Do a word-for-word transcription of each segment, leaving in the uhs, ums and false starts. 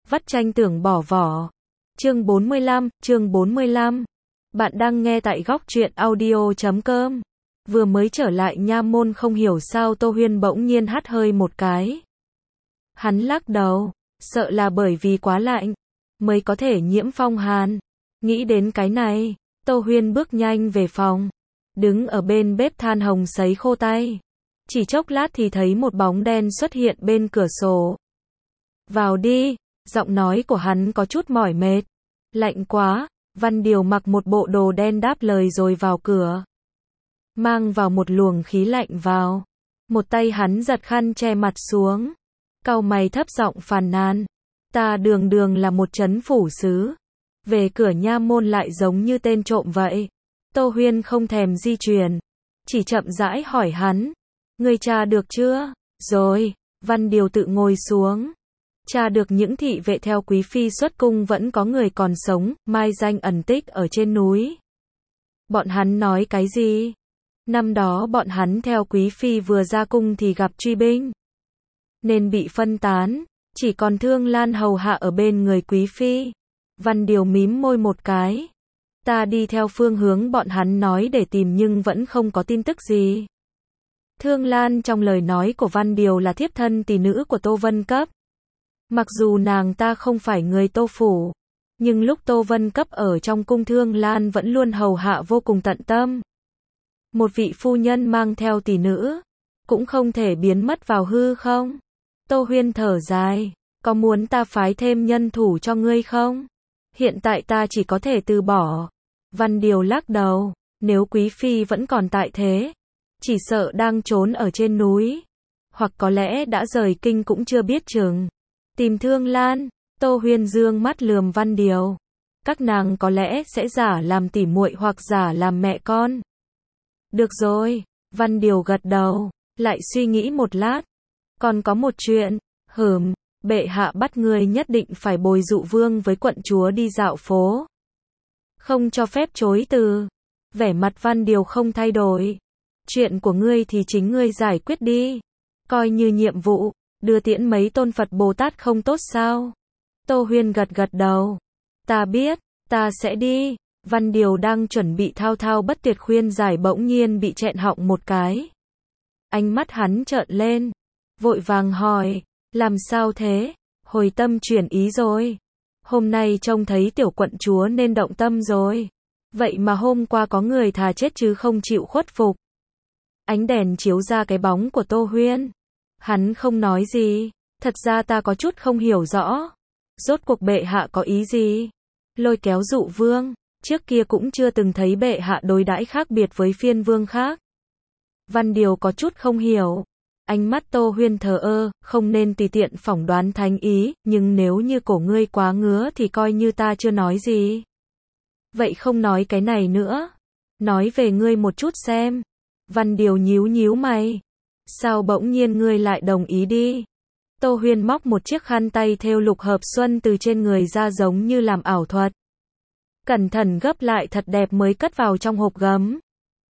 vắt chanh tưởng bỏ vỏ. Chương bốn mươi lăm, chương bốn mươi lăm. Bạn đang nghe tại góc truyện audio chấm com. Vừa mới trở lại nha môn không hiểu sao Tô Huyên bỗng nhiên hắt hơi một cái. Hắn lắc đầu, sợ là bởi vì quá lạnh, mới có thể nhiễm phong hàn. Nghĩ đến cái này, Tô Huyên bước nhanh về phòng, đứng ở bên bếp than hồng sấy khô tay. Chỉ chốc lát thì thấy một bóng đen xuất hiện bên cửa sổ. Vào đi, giọng nói của hắn có chút mỏi mệt. Lạnh quá, Văn Điều mặc một bộ đồ đen đáp lời rồi vào cửa. Mang vào một luồng khí lạnh vào. Một tay hắn giật khăn che mặt xuống. Cau mày thấp giọng phàn nàn. Ta đường đường là một trấn phủ sứ. Về cửa nha môn lại giống như tên trộm vậy. Tô Huyên không thèm di chuyển. Chỉ chậm rãi hỏi hắn. Ngươi tra được chưa? Rồi, Văn Điều tự ngồi xuống. Tra được những thị vệ theo quý phi xuất cung vẫn có người còn sống, mai danh ẩn tích ở trên núi. Bọn hắn nói cái gì? Năm đó bọn hắn theo quý phi vừa ra cung thì gặp truy binh, nên bị phân tán, chỉ còn Thương Lan hầu hạ ở bên người quý phi. Văn Điều mím môi một cái. Ta đi theo phương hướng bọn hắn nói để tìm nhưng vẫn không có tin tức gì. Thương Lan trong lời nói của Văn Điều là thiếp thân tỷ nữ của Tô Vân Cấp. Mặc dù nàng ta không phải người Tô phủ, nhưng lúc Tô Vân Cấp ở trong cung Thương Lan vẫn luôn hầu hạ vô cùng tận tâm. Một vị phu nhân mang theo tỷ nữ, cũng không thể biến mất vào hư không? Tô Huyên thở dài, có muốn ta phái thêm nhân thủ cho ngươi không? Hiện tại ta chỉ có thể từ bỏ. Văn Điều lắc đầu, nếu quý phi vẫn còn tại thế, chỉ sợ đang trốn ở trên núi, hoặc có lẽ đã rời kinh cũng chưa biết chừng. Tìm Thương Lan, Tô Huyên dương mắt lườm Văn Điều. Các nàng có lẽ sẽ giả làm tỉ muội hoặc giả làm mẹ con. Được rồi, Văn Điều gật đầu, lại suy nghĩ một lát. Còn có một chuyện, hừm, bệ hạ bắt ngươi nhất định phải bồi dụ vương với quận chúa đi dạo phố. Không cho phép chối từ. Vẻ mặt Văn Điều không thay đổi. Chuyện của ngươi thì chính ngươi giải quyết đi. Coi như nhiệm vụ, đưa tiễn mấy tôn Phật Bồ Tát không tốt sao? Tô Huyên gật gật đầu. Ta biết, ta sẽ đi. Văn Điều đang chuẩn bị thao thao bất tuyệt khuyên giải bỗng nhiên bị chẹn họng một cái. Ánh mắt hắn trợn lên. Vội vàng hỏi, làm sao thế? Hồi tâm chuyển ý rồi. Hôm nay trông thấy tiểu quận chúa nên động tâm rồi. Vậy mà hôm qua có người thà chết chứ không chịu khuất phục. Ánh đèn chiếu ra cái bóng của Tô Huyên. Hắn không nói gì. Thật ra ta có chút không hiểu rõ. Rốt cuộc bệ hạ có ý gì? Lôi kéo dụ vương. Trước kia cũng chưa từng thấy bệ hạ đối đãi khác biệt với phiên vương khác. Văn Điều có chút không hiểu. Ánh mắt Tô Huyên thờ ơ, không nên tùy tiện phỏng đoán thánh ý, nhưng nếu như cổ ngươi quá ngứa thì coi như ta chưa nói gì. Vậy không nói cái này nữa. Nói về ngươi một chút xem. Văn Điều nhíu nhíu mày. Sao bỗng nhiên ngươi lại đồng ý đi? Tô Huyên móc một chiếc khăn tay thêu lục hợp xuân từ trên người ra giống như làm ảo thuật. Cẩn thận gấp lại thật đẹp mới cất vào trong hộp gấm.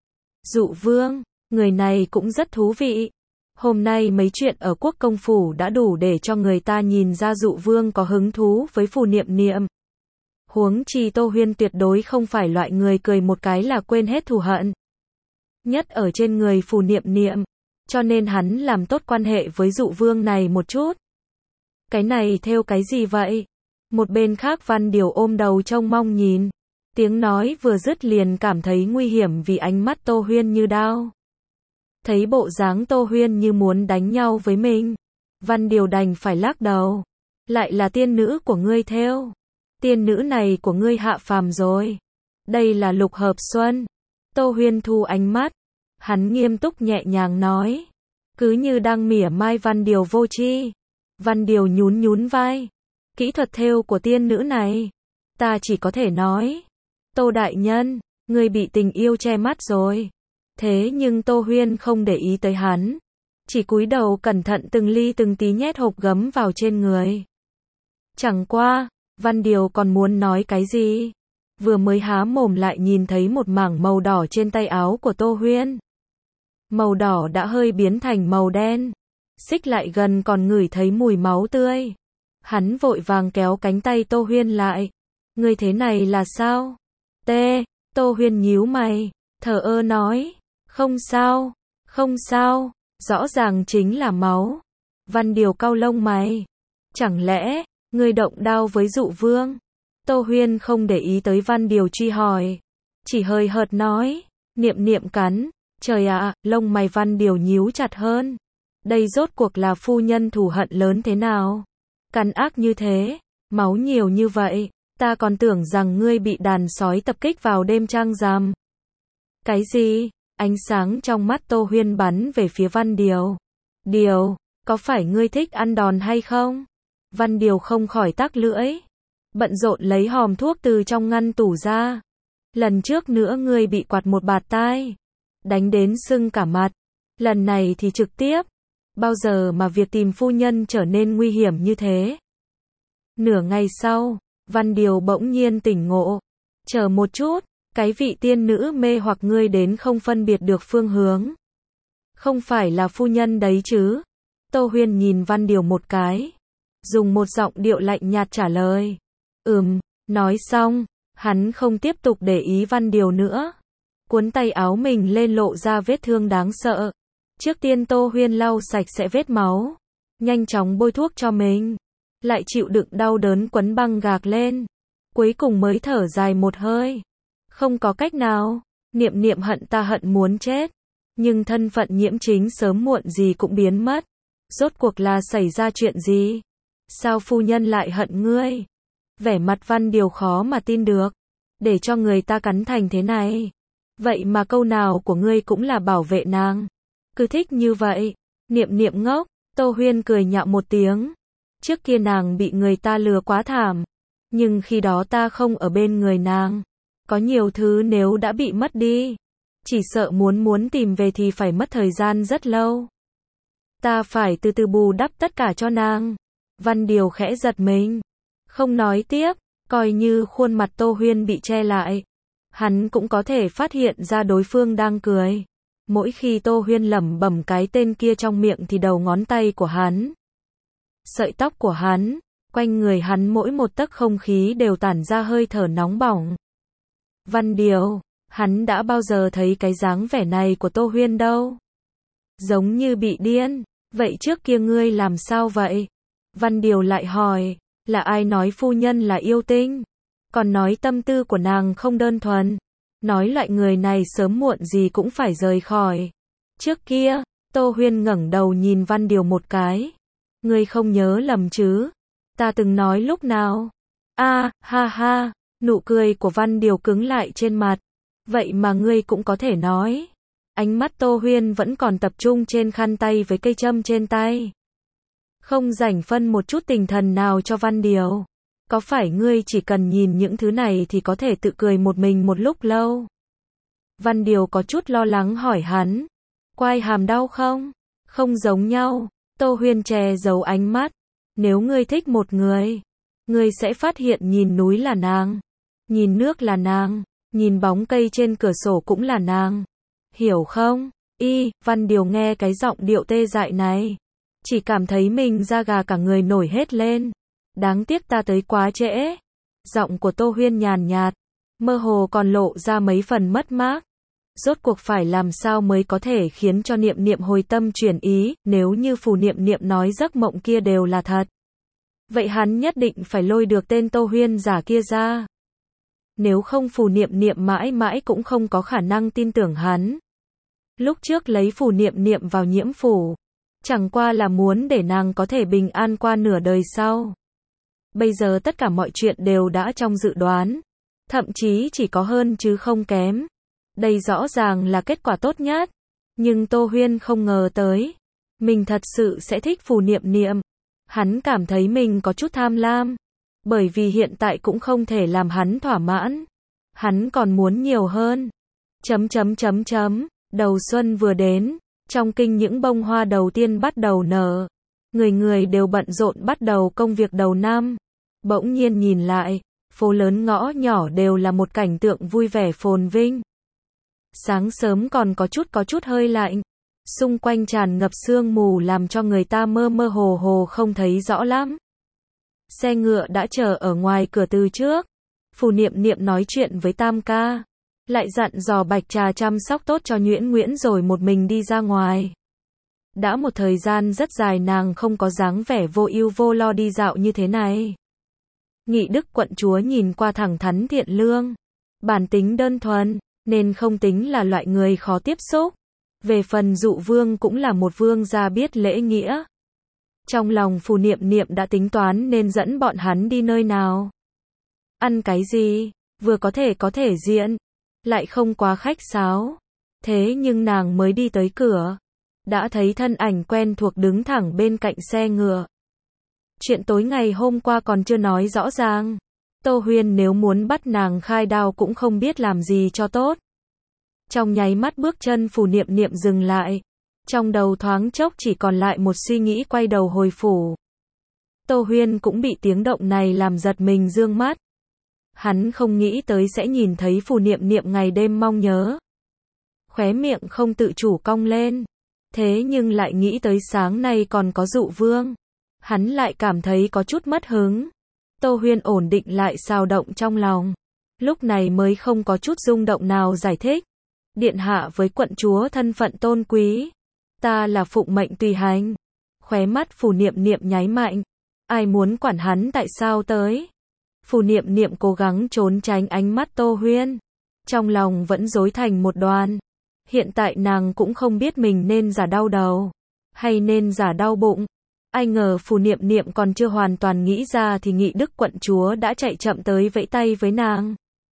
Dụ vương, người này cũng rất thú vị. Hôm nay mấy chuyện ở quốc công phủ đã đủ để cho người ta nhìn ra dụ vương có hứng thú với phù niệm niệm. Huống chi Tô Huyên tuyệt đối không phải loại người cười một cái là quên hết thù hận. Nhất ở trên người phù niệm niệm. Cho nên hắn làm tốt quan hệ với dụ vương này một chút. Cái này thêu cái gì vậy? Một bên khác Văn Điều ôm đầu trông mong nhìn. Tiếng nói vừa dứt liền cảm thấy nguy hiểm vì ánh mắt Tô Huyên như đao. Thấy bộ dáng Tô Huyên như muốn đánh nhau với mình. Văn Điều đành phải lắc đầu. Lại là tiên nữ của ngươi thêu. Tiên nữ này của ngươi hạ phàm rồi. Đây là lục hợp xuân. Tô Huyên thu ánh mắt. Hắn nghiêm túc nhẹ nhàng nói. Cứ như đang mỉa mai Văn Điều vô tri. Văn Điều nhún nhún vai. Kỹ thuật thêu của tiên nữ này. Ta chỉ có thể nói. Tô đại nhân, ngươi bị tình yêu che mắt rồi. Thế nhưng Tô Huyên không để ý tới hắn. Chỉ cúi đầu cẩn thận từng ly từng tí nhét hộp gấm vào trên người. Chẳng qua, Văn Điều còn muốn nói cái gì. Vừa mới há mồm lại nhìn thấy một mảng màu đỏ trên tay áo của Tô Huyên. Màu đỏ đã hơi biến thành màu đen. Xích lại gần còn ngửi thấy mùi máu tươi. Hắn vội vàng kéo cánh tay Tô Huyên lại. Ngươi thế này là sao? Tê, Tô Huyên nhíu mày, thờ ơ nói. Không sao, không sao, rõ ràng chính là máu. Văn Điều cau lông mày. Chẳng lẽ, ngươi động đao với Dụ Vương? Tô Huyên không để ý tới Văn Điều truy hỏi. Chỉ hơi hợt nói. Niệm niệm cắn. Trời ạ, lông mày Văn Điều nhíu chặt hơn. Đây rốt cuộc là phu nhân thù hận lớn thế nào? Cắn ác như thế, máu nhiều như vậy, ta còn tưởng rằng ngươi bị đàn sói tập kích vào đêm trăng rằm. Cái gì? Ánh sáng trong mắt Tô Huyên bắn về phía Văn Điều. Điều, có phải ngươi thích ăn đòn hay không? Văn Điều không khỏi tắc lưỡi. Bận rộn lấy hòm thuốc từ trong ngăn tủ ra. Lần trước nữa ngươi bị quạt một bạt tai. Đánh đến sưng cả mặt. Lần này thì trực tiếp. Bao giờ mà việc tìm phu nhân trở nên nguy hiểm như thế? Nửa ngày sau, Văn Điều bỗng nhiên tỉnh ngộ. Chờ một chút, cái vị tiên nữ mê hoặc ngươi đến không phân biệt được phương hướng. Không phải là phu nhân đấy chứ? Tô Huyên nhìn Văn Điều một cái. Dùng một giọng điệu lạnh nhạt trả lời. Ừm, nói xong, hắn không tiếp tục để ý Văn Điều nữa. Cuốn tay áo mình lên lộ ra vết thương đáng sợ. Trước tiên Tô Huyên lau sạch sẽ vết máu. Nhanh chóng bôi thuốc cho mình. Lại chịu đựng đau đớn quấn băng gạc lên. Cuối cùng mới thở dài một hơi. Không có cách nào. Niệm niệm hận ta hận muốn chết. Nhưng thân phận Nhiễm Chính sớm muộn gì cũng biến mất. Rốt cuộc là xảy ra chuyện gì? Sao phu nhân lại hận ngươi? Vẻ mặt Văn Điều khó mà tin được. Để cho người ta cắn thành thế này. Vậy mà câu nào của ngươi cũng là bảo vệ nàng. Cứ thích như vậy. Niệm niệm ngốc. Tô Huyên cười nhạo một tiếng. Trước kia nàng bị người ta lừa quá thảm. Nhưng khi đó ta không ở bên người nàng. Có nhiều thứ nếu đã bị mất đi. Chỉ sợ muốn muốn tìm về thì phải mất thời gian rất lâu. Ta phải từ từ bù đắp tất cả cho nàng. Văn Điều khẽ giật mình. Không nói tiếp. Coi như khuôn mặt Tô Huyên bị che lại. Hắn cũng có thể phát hiện ra đối phương đang cười. Mỗi khi Tô Huyên lẩm bẩm cái tên kia trong miệng thì đầu ngón tay của hắn, sợi tóc của hắn, quanh người hắn mỗi một tấc không khí đều tản ra hơi thở nóng bỏng. Văn Điều, hắn đã bao giờ thấy cái dáng vẻ này của Tô Huyên đâu. Giống như bị điên. Vậy trước kia ngươi làm sao vậy? Văn Điều lại hỏi. Là ai nói phu nhân là yêu tinh? Còn nói tâm tư của nàng không đơn thuần. Nói loại người này sớm muộn gì cũng phải rời khỏi. Trước kia, Tô Huyên ngẩng đầu nhìn Văn Điều một cái. Ngươi không nhớ lầm chứ? Ta từng nói lúc nào? A, ha ha, nụ cười của Văn Điều cứng lại trên mặt. Vậy mà ngươi cũng có thể nói. Ánh mắt Tô Huyên vẫn còn tập trung trên khăn tay với cây châm trên tay. Không rảnh phân một chút tinh thần nào cho Văn Điều. Có phải ngươi chỉ cần nhìn những thứ này thì có thể tự cười một mình một lúc lâu? Văn Điều có chút lo lắng hỏi hắn. Quai hàm đau không? Không giống nhau. Tô Huyên che giấu ánh mắt. Nếu ngươi thích một người, ngươi sẽ phát hiện nhìn núi là nàng, nhìn nước là nàng, nhìn bóng cây trên cửa sổ cũng là nàng. Hiểu không? Y, Văn Điều nghe cái giọng điệu tê dại này. Chỉ cảm thấy mình da gà cả người nổi hết lên. Đáng tiếc ta tới quá trễ. Giọng của Tô Huyên nhàn nhạt, mơ hồ còn lộ ra mấy phần mất mát. Rốt cuộc phải làm sao mới có thể khiến cho Niệm Niệm hồi tâm chuyển ý, nếu như Phù Niệm Niệm nói giấc mộng kia đều là thật. Vậy hắn nhất định phải lôi được tên Tô Huyên giả kia ra. Nếu không Phù Niệm Niệm mãi mãi cũng không có khả năng tin tưởng hắn. Lúc trước lấy Phù Niệm Niệm vào Nhiễm phủ, chẳng qua là muốn để nàng có thể bình an qua nửa đời sau. Bây giờ tất cả mọi chuyện đều đã trong dự đoán. Thậm chí chỉ có hơn chứ không kém. Đây rõ ràng là kết quả tốt nhất. Nhưng Tô Huyên không ngờ tới. Mình thật sự sẽ thích Phù Niệm Niệm. Hắn cảm thấy mình có chút tham lam. Bởi vì hiện tại cũng không thể làm hắn thỏa mãn. Hắn còn muốn nhiều hơn. Chấm chấm chấm chấm. Đầu xuân vừa đến. Trong kinh những bông hoa đầu tiên bắt đầu nở. Người người đều bận rộn bắt đầu công việc đầu năm. Bỗng nhiên nhìn lại. Phố lớn ngõ nhỏ đều là một cảnh tượng vui vẻ phồn vinh. Sáng sớm còn có chút có chút hơi lạnh. Xung quanh tràn ngập sương mù làm cho người ta mơ mơ hồ hồ không thấy rõ lắm. xe ngựa đã chờ ở ngoài cửa từ trước. Phù Niệm Niệm nói chuyện với Tam ca, lại dặn dò Bạch Trà chăm sóc tốt cho Nhuyễn Nguyễn rồi một mình đi ra ngoài. Đã một thời gian rất dài nàng không có dáng vẻ vô ưu vô lo đi dạo như thế này. Nghị Đức quận chúa nhìn qua thẳng thắn thiện lương, bản tính đơn thuần, nên không tính là loại người khó tiếp xúc. Về phần Dụ Vương cũng là một vương gia biết lễ nghĩa. Trong lòng Phù Niệm Niệm đã tính toán nên dẫn bọn hắn đi nơi nào, ăn cái gì, vừa có thể có thể diện, lại không quá khách sáo. Thế nhưng nàng mới đi tới cửa, đã thấy thân ảnh quen thuộc đứng thẳng bên cạnh xe ngựa. Chuyện tối ngày hôm qua còn chưa nói rõ ràng. Tô Huyên nếu muốn bắt nàng khai đao cũng không biết làm gì cho tốt. Trong nháy mắt bước chân Phù Niệm Niệm dừng lại. Trong đầu thoáng chốc chỉ còn lại một suy nghĩ quay đầu hồi phủ. Tô Huyên cũng bị tiếng động này làm giật mình dương mắt. Hắn không nghĩ tới sẽ nhìn thấy Phù Niệm Niệm ngày đêm mong nhớ. Khóe miệng không tự chủ cong lên. Thế nhưng lại nghĩ tới sáng nay còn có Dụ Vương. Hắn lại cảm thấy có chút mất hứng. Tô Huyên ổn định lại xao động trong lòng. Lúc này mới không có chút rung động nào giải thích. Điện hạ với quận chúa thân phận tôn quý. Ta là phụng mệnh tùy hành. Khóe mắt Phù Niệm Niệm nháy mạnh. Ai muốn quản hắn tại sao tới? Phù Niệm Niệm cố gắng trốn tránh ánh mắt Tô Huyên. Trong lòng vẫn rối thành một đoàn. Hiện tại nàng cũng không biết mình nên giả đau đầu, hay nên giả đau bụng. Ai ngờ Phù Niệm Niệm còn chưa hoàn toàn nghĩ ra thì Nghị Đức quận chúa đã chạy chậm tới vẫy tay với nàng.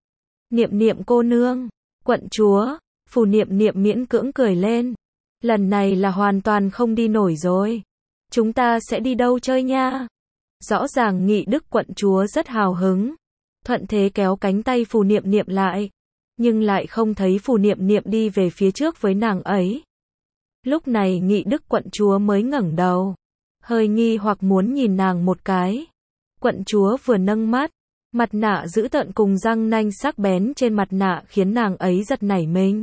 Niệm Niệm cô nương, quận chúa, Phù Niệm Niệm miễn cưỡng cười lên. Lần này là hoàn toàn không đi nổi rồi. Chúng ta sẽ đi đâu chơi nha? Rõ ràng Nghị Đức quận chúa rất hào hứng. Thuận thế kéo cánh tay Phù Niệm Niệm lại. Nhưng lại không thấy Phù Niệm Niệm đi về phía trước với nàng ấy. Lúc này Nghị Đức quận chúa mới ngẩng đầu, hơi nghi hoặc muốn nhìn nàng một cái. Quận chúa vừa nâng mắt, mặt nạ dữ tợn cùng răng nanh sắc bén trên mặt nạ khiến nàng ấy giật nảy mình.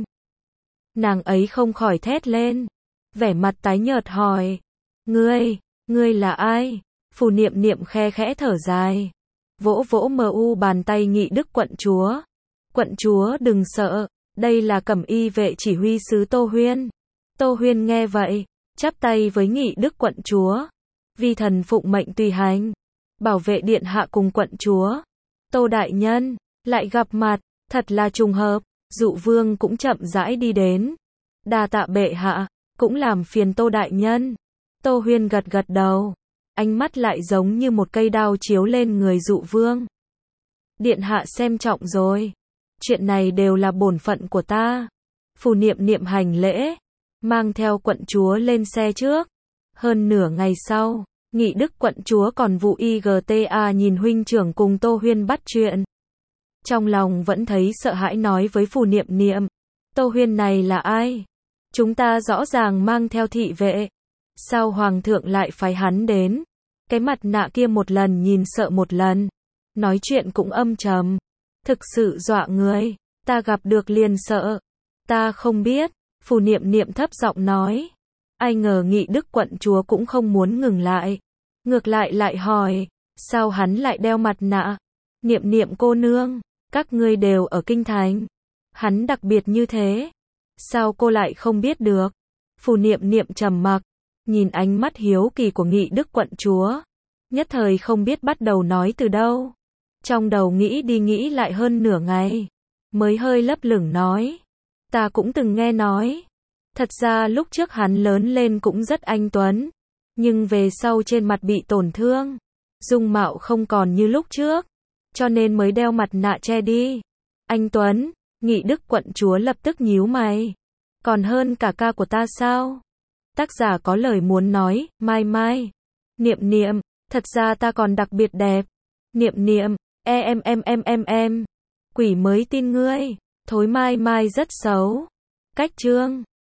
Nàng ấy không khỏi thét lên, vẻ mặt tái nhợt hỏi: Ngươi, ngươi là ai? Phù Niệm Niệm khe khẽ thở dài, vỗ vỗ mờ u bàn tay Nghị Đức quận chúa. Quận chúa đừng sợ, đây là Cẩm Y vệ chỉ huy sứ Tô Huyên. Tô Huyên nghe vậy, chắp tay với Nghị Đức quận chúa. Vi thần phụng mệnh tùy hành, bảo vệ điện hạ cùng quận chúa. Tô đại nhân, lại gặp mặt, thật là trùng hợp. Dụ Vương cũng chậm rãi đi đến. Đa tạ bệ hạ, cũng làm phiền Tô đại nhân. Tô Huyên gật gật đầu, ánh mắt lại giống như một cây đao chiếu lên người Dụ Vương. Điện hạ xem trọng rồi. Chuyện này đều là bổn phận của ta. Phù Niệm Niệm hành lễ, mang theo quận chúa lên xe trước. Hơn nửa ngày sau, Nghị Đức quận chúa còn vụ i giê tê a nhìn huynh trưởng cùng Tô Huyên bắt chuyện. Trong lòng vẫn thấy sợ hãi nói với Phù Niệm Niệm: Tô Huyên này là ai? Chúng ta rõ ràng mang theo thị vệ. Sao hoàng thượng lại phái hắn đến? Cái mặt nạ kia một lần nhìn sợ một lần. Nói chuyện cũng âm trầm. Thực sự dọa người, ta gặp được liền sợ. Ta không biết, Phù Niệm Niệm thấp giọng nói. Ai ngờ Nghị Đức quận chúa cũng không muốn ngừng lại. Ngược lại lại hỏi, sao hắn lại đeo mặt nạ? Niệm Niệm cô nương, các ngươi đều ở kinh thành. Hắn đặc biệt như thế. Sao cô lại không biết được? Phù Niệm Niệm trầm mặc, nhìn ánh mắt hiếu kỳ của Nghị Đức quận chúa. Nhất thời không biết bắt đầu nói từ đâu. Trong đầu nghĩ đi nghĩ lại hơn nửa ngày, mới hơi lấp lửng nói. Ta cũng từng nghe nói. Thật ra lúc trước hắn lớn lên cũng rất anh tuấn. Nhưng về sau trên mặt bị tổn thương. Dung mạo không còn như lúc trước. Cho nên mới đeo mặt nạ che đi. Anh tuấn, Nghị Đức quận chúa lập tức nhíu mày. Còn hơn cả ca của ta sao? Tác giả có lời muốn nói, mai mai. Niệm Niệm, thật ra ta còn đặc biệt đẹp. Niệm Niệm, e em em em em em. Quỷ mới tin ngươi, thối mai mai rất xấu. Cách chương